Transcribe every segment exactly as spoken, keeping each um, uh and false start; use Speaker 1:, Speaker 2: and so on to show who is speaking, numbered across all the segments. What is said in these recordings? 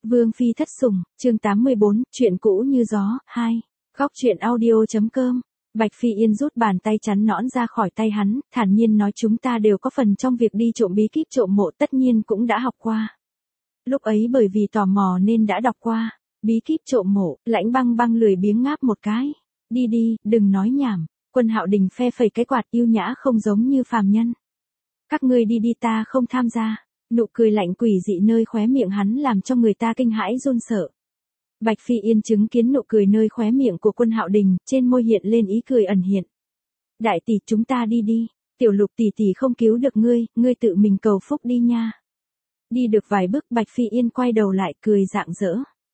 Speaker 1: Vương phi thất sủng, chương tám mươi bốn, chuyện cũ như gió, hai. Góc truyện audio.com. Bạch Phi Yên rút bàn tay chắn nõn ra khỏi tay hắn, thản nhiên nói chúng ta đều có phần trong việc đi trộm bí kíp trộm mộ, tất nhiên cũng đã học qua. Lúc ấy bởi vì tò mò nên đã đọc qua. Bí kíp trộm mộ, Lãnh Băng Băng lười biếng ngáp một cái. Đi đi, đừng nói nhảm. Quân Hạo Đình phe phẩy cái quạt yêu nhã không giống như phàm nhân. Các ngươi đi đi, ta không tham gia. Nụ cười lạnh quỷ dị nơi khóe miệng hắn làm cho người ta kinh hãi run sợ. Bạch Phi Yên chứng kiến nụ cười nơi khóe miệng của Quân Hạo Đình, trên môi hiện lên ý cười ẩn hiện. Đại tỷ, chúng ta đi đi. Tiểu Lục tỷ tỷ không cứu được ngươi, ngươi tự mình cầu phúc đi nha. Đi được vài bước Bạch Phi Yên quay đầu lại cười rạng rỡ.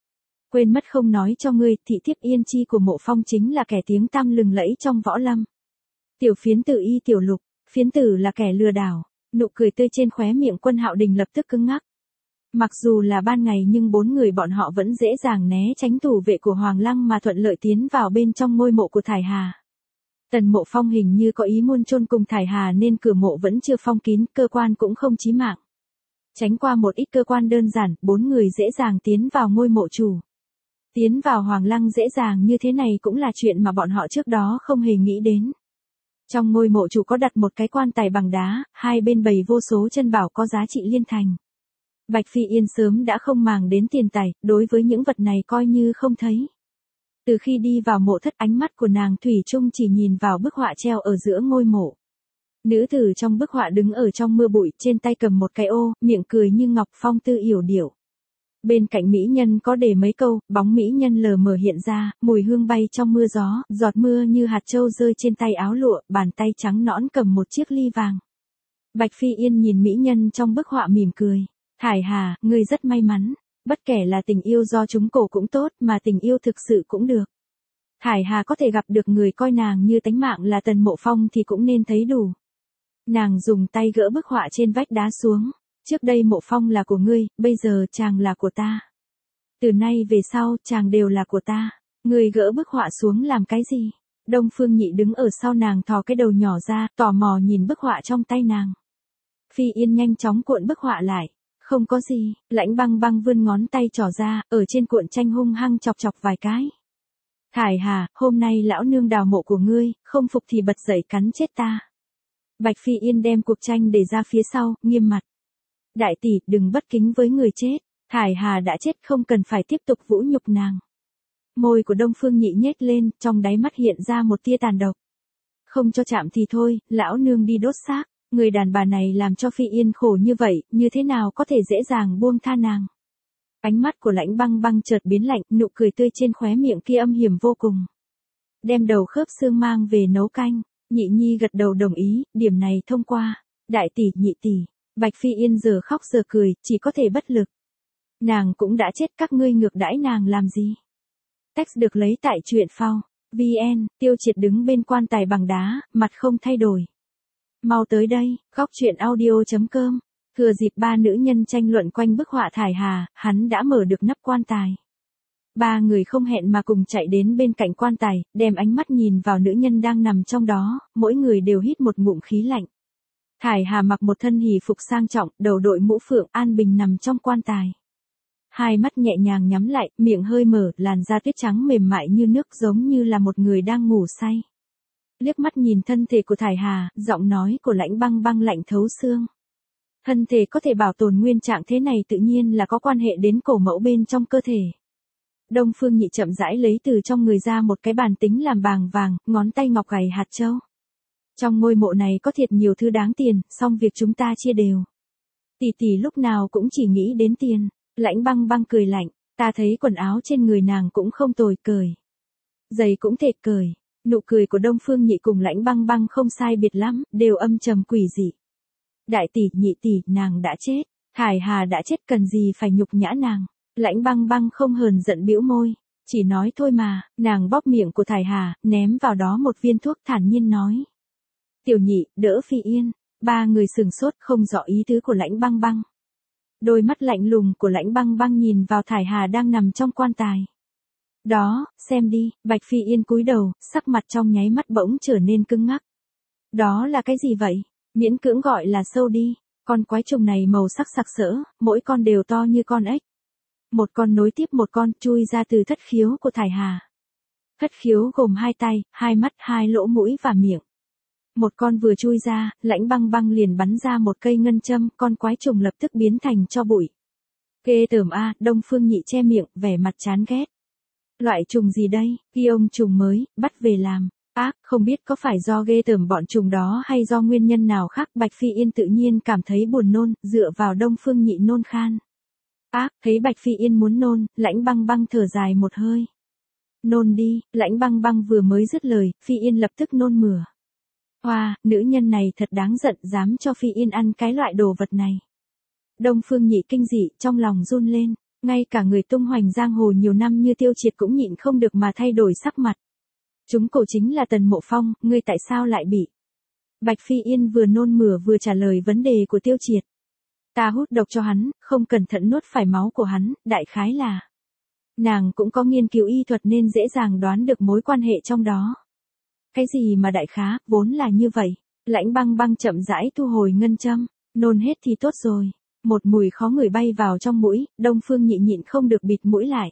Speaker 1: Quên mất không nói cho ngươi, thị thiếp Yên Chi của Mộ Phong chính là kẻ tiếng tăm lừng lẫy trong võ lâm. Tiểu phiến tử y Tiểu Lục, phiến tử là kẻ lừa đảo. Nụ cười tươi trên khóe miệng Quân Hạo Đình lập tức cứng ngắc. Mặc dù là ban ngày nhưng bốn người bọn họ vẫn dễ dàng né tránh thủ vệ của Hoàng Lăng mà thuận lợi tiến vào bên trong ngôi mộ của Thải Hà. Tần Mộ Phong hình như có ý muốn chôn cùng Thải Hà nên cửa mộ vẫn chưa phong kín, cơ quan cũng không chí mạng. Tránh qua một ít cơ quan đơn giản, bốn người dễ dàng tiến vào ngôi mộ chủ. Tiến vào Hoàng Lăng dễ dàng như thế này cũng là chuyện mà bọn họ trước đó không hề nghĩ đến. Trong ngôi mộ chủ có đặt một cái quan tài bằng đá, hai bên bày vô số chân bảo có giá trị liên thành. Bạch Phi Yên sớm đã không màng đến tiền tài, đối với những vật này coi như không thấy. Từ khi đi vào mộ thất, ánh mắt của nàng thủy chung chỉ nhìn vào bức họa treo ở giữa ngôi mộ. Nữ tử trong bức họa đứng ở trong mưa bụi, trên tay cầm một cái ô, miệng cười như ngọc, phong tư yểu điệu. Bên cạnh mỹ nhân có để mấy câu, bóng mỹ nhân lờ mờ hiện ra, mùi hương bay trong mưa gió, giọt mưa như hạt châu rơi trên tay áo lụa, bàn tay trắng nõn cầm một chiếc ly vàng. Bạch Phi Yên nhìn mỹ nhân trong bức họa mỉm cười. Thải Hà, ngươi rất may mắn. Bất kể là tình yêu do chúng cổ cũng tốt, mà tình yêu thực sự cũng được. Thải Hà có thể gặp được người coi nàng như tánh mạng là Tần Mộ Phong thì cũng nên thấy đủ. Nàng dùng tay gỡ bức họa trên vách đá xuống. Trước đây Mộ Phong là của ngươi, bây giờ chàng là của ta. Từ nay về sau, chàng đều là của ta. Ngươi gỡ bức họa xuống làm cái gì? Đông Phương Nhị đứng ở sau nàng thò cái đầu nhỏ ra, tò mò nhìn bức họa trong tay nàng. Phi Yên nhanh chóng cuộn bức họa lại. Không có gì, Lãnh Băng Băng vươn ngón tay trỏ ra, ở trên cuộn tranh hung hăng chọc chọc vài cái. Thải Hà, hôm nay lão nương đào mộ của ngươi, không phục thì bật dậy cắn chết ta. Bạch Phi Yên đem cuộc tranh để ra phía sau, nghiêm mặt. Đại tỷ, đừng bất kính với người chết. Thải Hà đã chết, không cần phải tiếp tục vũ nhục nàng. Môi của Đông Phương Nhị nhếch lên, trong đáy mắt hiện ra một tia tàn độc. Không cho chạm thì thôi, lão nương đi đốt xác. Người đàn bà này làm cho Phi Yên khổ như vậy, như thế nào có thể dễ dàng buông tha nàng. Ánh mắt của Lãnh Băng Băng chợt biến lạnh, nụ cười tươi trên khóe miệng kia âm hiểm vô cùng. Đem đầu khớp xương mang về nấu canh. Nhị Nhi gật đầu đồng ý, điểm này thông qua. Đại tỷ, nhị tỷ. Bạch Phi Yên giờ khóc giờ cười, chỉ có thể bất lực. Nàng cũng đã chết, các ngươi ngược đãi nàng làm gì? Text được lấy tại truyện phao. vê en, Tiêu Triệt đứng bên quan tài bằng đá, mặt không thay đổi. Mau tới đây, góc truyện audio.com. Thừa dịp ba nữ nhân tranh luận quanh bức họa Thải Hà, hắn đã mở được nắp quan tài. Ba người không hẹn mà cùng chạy đến bên cạnh quan tài, đem ánh mắt nhìn vào nữ nhân đang nằm trong đó, mỗi người đều hít một ngụm khí lạnh. Thải Hà mặc một thân hỷ phục sang trọng, đầu đội mũ phượng, an bình nằm trong quan tài. Hai mắt nhẹ nhàng nhắm lại, miệng hơi mở, làn da tuyết trắng mềm mại như nước giống như là một người đang ngủ say. Liếc mắt nhìn thân thể của Thải Hà, giọng nói của Lãnh Băng Băng lạnh thấu xương. Thân thể có thể bảo tồn nguyên trạng thế này tự nhiên là có quan hệ đến cổ mẫu bên trong cơ thể. Đông Phương Nhị chậm rãi lấy từ trong người ra một cái bàn tính làm bàng vàng, ngón tay ngọc gảy hạt châu. Trong ngôi mộ này có thiệt nhiều thứ đáng tiền, xong việc chúng ta chia đều. Tỷ tỷ lúc nào cũng chỉ nghĩ đến tiền. Lãnh Băng Băng cười lạnh, ta thấy quần áo trên người nàng cũng không tồi, cởi. Giày cũng thể cởi. Nụ cười của Đông Phương Nhị cùng Lãnh Băng Băng không sai biệt lắm, đều âm trầm quỷ dị. Đại tỷ, nhị tỷ, nàng đã chết. Thải Hà đã chết, cần gì phải nhục nhã nàng. Lãnh Băng Băng không hờn giận bĩu môi. Chỉ nói thôi mà, nàng bóp miệng của Thải Hà, ném vào đó một viên thuốc thản nhiên nói. Tiểu Nhị, đỡ Phi Yên. Ba người sừng sốt không rõ ý tứ của Lãnh Băng Băng. Đôi mắt lạnh lùng của Lãnh Băng Băng nhìn vào Thải Hà đang nằm trong quan tài. Đó, xem đi, Bạch Phi Yên cúi đầu, sắc mặt trong nháy mắt bỗng trở nên cứng ngắc. Đó là cái gì vậy? Miễn cưỡng gọi là sâu đi, con quái trùng này màu sắc sặc sỡ, mỗi con đều to như con ếch. Một con nối tiếp một con chui ra từ thất khiếu của Thải Hà. Thất khiếu gồm hai tay, hai mắt, hai lỗ mũi và miệng. Một con vừa chui ra, Lãnh Băng Băng liền bắn ra một cây ngân châm, con quái trùng lập tức biến thành tro bụi. Ghê tởm a, Đông Phương Nhị che miệng, vẻ mặt chán ghét. Loại trùng gì đây, ghi ông trùng mới, bắt về làm. Ác, không biết có phải do ghê tởm bọn trùng đó hay do nguyên nhân nào khác, Bạch Phi Yên tự nhiên cảm thấy buồn nôn, dựa vào Đông Phương Nhị nôn khan. Ác, thấy Bạch Phi Yên muốn nôn, Lãnh Băng Băng thở dài một hơi. Nôn đi, Lãnh Băng Băng vừa mới dứt lời, Phi Yên lập tức nôn mửa. Hoa, nữ nhân này thật đáng giận, dám cho Phi Yên ăn cái loại đồ vật này. Đông Phương Nhị kinh dị, trong lòng run lên, ngay cả người tung hoành giang hồ nhiều năm như Tiêu Triệt cũng nhịn không được mà thay đổi sắc mặt. Chúng cổ chính là Tần Mộ Phong, ngươi tại sao lại bị? Bạch Phi Yên vừa nôn mửa vừa trả lời vấn đề của Tiêu Triệt. Ta hút độc cho hắn, không cẩn thận nuốt phải máu của hắn, đại khái là. Nàng cũng có nghiên cứu y thuật nên dễ dàng đoán được mối quan hệ trong đó. Cái gì mà đại khá, vốn là như vậy. Lãnh Băng Băng chậm rãi thu hồi ngân châm, nôn hết thì tốt rồi. Một mùi khó ngửi bay vào trong mũi, Đông Phương Nhị nhịn không được bịt mũi lại.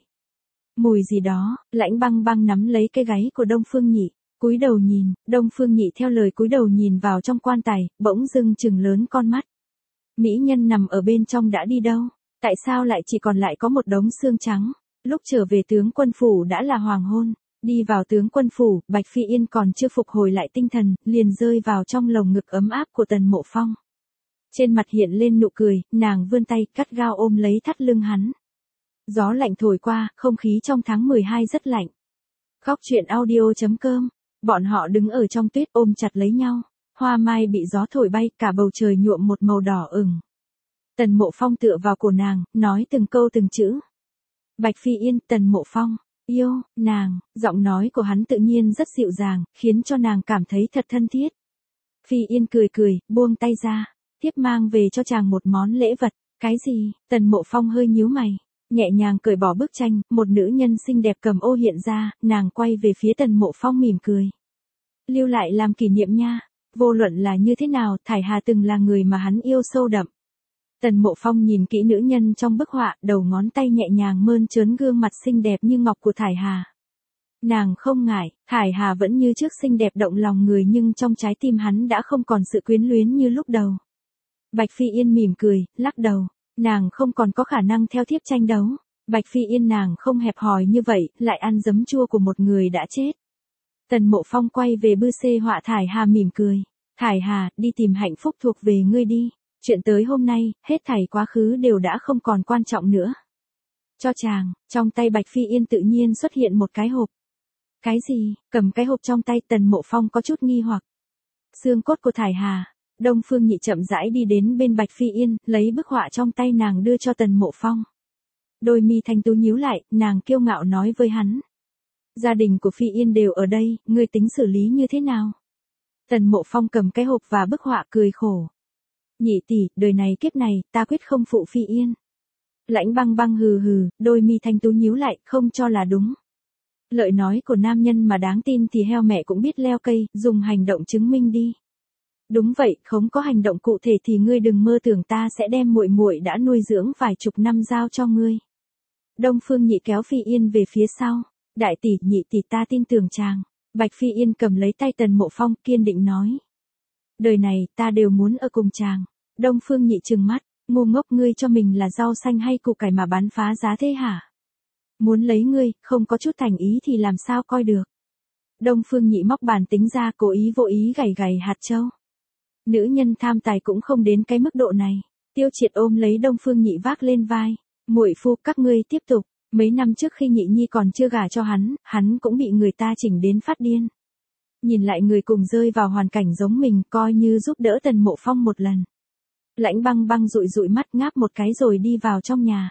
Speaker 1: Mùi gì đó, Lãnh Băng Băng nắm lấy cái gáy của Đông Phương Nhị, cúi đầu nhìn, Đông Phương Nhị theo lời cúi đầu nhìn vào trong quan tài, bỗng dưng trừng lớn con mắt. Mỹ nhân nằm ở bên trong đã đi đâu? Tại sao lại chỉ còn lại có một đống xương trắng? Lúc trở về tướng quân phủ đã là hoàng hôn. Đi vào tướng quân phủ, Bạch Phi Yên còn chưa phục hồi lại tinh thần, liền rơi vào trong lồng ngực ấm áp của Tần Mộ Phong. Trên mặt hiện lên nụ cười, nàng vươn tay cắt gao ôm lấy thắt lưng hắn. Gió lạnh thổi qua, không khí trong tháng mười hai rất lạnh. Góc truyện audio chấm com, bọn họ đứng ở trong tuyết ôm chặt lấy nhau. Hoa mai bị gió thổi bay, cả bầu trời nhuộm một màu đỏ ửng. Tần Mộ Phong tựa vào cổ nàng, nói từng câu từng chữ. Bạch Phi Yên, Tần Mộ Phong, yêu, nàng, giọng nói của hắn tự nhiên rất dịu dàng, khiến cho nàng cảm thấy thật thân thiết. Phi Yên cười cười, buông tay ra, tiếp mang về cho chàng một món lễ vật. Cái gì? Tần Mộ Phong hơi nhíu mày, nhẹ nhàng cởi bỏ bức tranh, một nữ nhân xinh đẹp cầm ô hiện ra, nàng quay về phía Tần Mộ Phong mỉm cười. Lưu lại làm kỷ niệm nha. Vô luận là như thế nào, Thải Hà từng là người mà hắn yêu sâu đậm. Tần Mộ Phong nhìn kỹ nữ nhân trong bức họa, đầu ngón tay nhẹ nhàng mơn trớn gương mặt xinh đẹp như ngọc của Thải Hà. Nàng không ngại, Thải Hà vẫn như trước xinh đẹp động lòng người nhưng trong trái tim hắn đã không còn sự quyến luyến như lúc đầu. Bạch Phi Yên mỉm cười, lắc đầu, nàng không còn có khả năng theo thiếp tranh đấu. Bạch Phi Yên nàng không hẹp hòi như vậy, lại ăn giấm chua của một người đã chết. Tần Mộ Phong quay về bư xê họa Thải Hà mỉm cười. Thải Hà, đi tìm hạnh phúc thuộc về ngươi đi. Chuyện tới hôm nay, hết thảy quá khứ đều đã không còn quan trọng nữa. Cho chàng, trong tay Bạch Phi Yên tự nhiên xuất hiện một cái hộp. Cái gì? Cầm cái hộp trong tay Tần Mộ Phong có chút nghi hoặc. Xương cốt của Thải Hà. Đông Phương Nhị chậm rãi đi đến bên Bạch Phi Yên, lấy bức họa trong tay nàng đưa cho Tần Mộ Phong. Đôi mi thanh tú nhíu lại, nàng kiêu ngạo nói với hắn. Gia đình của Phi Yên đều ở đây, ngươi tính xử lý như thế nào? Tần Mộ Phong cầm cái hộp và bức họa cười khổ. Nhị tỷ, đời này kiếp này, ta quyết không phụ Phi Yên. Lãnh Băng Băng hừ hừ, đôi mi thanh tú nhíu lại, không cho là đúng. Lợi nói của nam nhân mà đáng tin thì heo mẹ cũng biết leo cây, dùng hành động chứng minh đi. Đúng vậy, không có hành động cụ thể thì ngươi đừng mơ tưởng ta sẽ đem muội muội đã nuôi dưỡng vài chục năm giao cho ngươi. Đông Phương Nhị kéo Phi Yên về phía sau. Đại tỷ, nhị tỷ ta tin tưởng chàng. Bạch Phi Yên cầm lấy tay Tần Mộ Phong, kiên định nói. Đời này, ta đều muốn ở cùng chàng. Đông Phương Nhị trừng mắt, ngu ngốc, ngươi cho mình là rau xanh hay củ cải mà bán phá giá thế hả? Muốn lấy ngươi, không có chút thành ý thì làm sao coi được. Đông Phương Nhị móc bàn tính ra, cố ý vô ý gảy gảy hạt châu. Nữ nhân tham tài cũng không đến cái mức độ này. Tiêu Triệt ôm lấy Đông Phương Nhị vác lên vai. Muội phu, các ngươi tiếp tục. Mấy năm trước khi Nhị Nhi còn chưa gả cho hắn, hắn cũng bị người ta chỉnh đến phát điên. Nhìn lại người cùng rơi vào hoàn cảnh giống mình, coi như giúp đỡ Tần Mộ Phong một lần. Lãnh Băng Băng dụi dụi mắt ngáp một cái rồi đi vào trong nhà.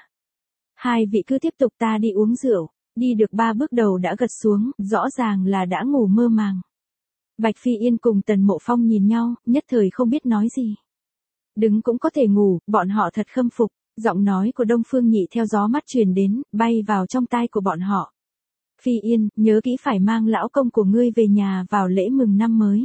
Speaker 1: Hai vị cứ tiếp tục, ta đi uống rượu. Đi được ba bước đầu đã gật xuống, rõ ràng là đã ngủ mơ màng. Bạch Phi Yên cùng Tần Mộ Phong nhìn nhau, nhất thời không biết nói gì. Đứng cũng có thể ngủ, bọn họ thật khâm phục. Giọng nói của Đông Phương Nhị theo gió mắt truyền đến, bay vào trong tai của bọn họ. Phi Yên, nhớ kỹ phải mang lão công của ngươi về nhà vào lễ mừng năm mới.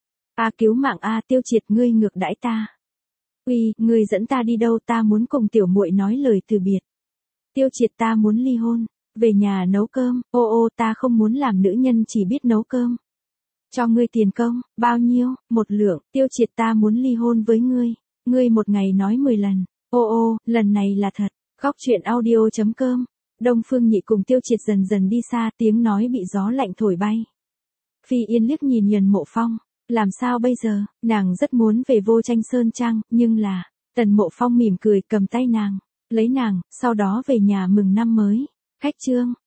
Speaker 1: A cứu mạng a, Tiêu Triệt, ngươi ngược đãi ta. Uy, ngươi dẫn ta đi đâu, ta muốn cùng tiểu muội nói lời từ biệt. Tiêu Triệt ta muốn ly hôn. Về nhà nấu cơm. Ô ô ta không muốn làm nữ nhân chỉ biết nấu cơm. Cho ngươi tiền công. Bao nhiêu? Một lượng. Tiêu Triệt ta muốn ly hôn với ngươi. Ngươi một ngày nói mười lần. Ô ô, lần này là thật. Khóc chuyện audio.com. Đông Phương Nhị cùng Tiêu Triệt dần dần đi xa, tiếng nói bị gió lạnh thổi bay. Phi Yên liếc nhìn Nhuần Mộ Phong. Làm sao bây giờ? Nàng rất muốn về Vô Tranh Sơn Trang, nhưng là... Tần Mộ Phong mỉm cười cầm tay nàng, lấy nàng, sau đó về nhà mừng năm mới. Khách trương.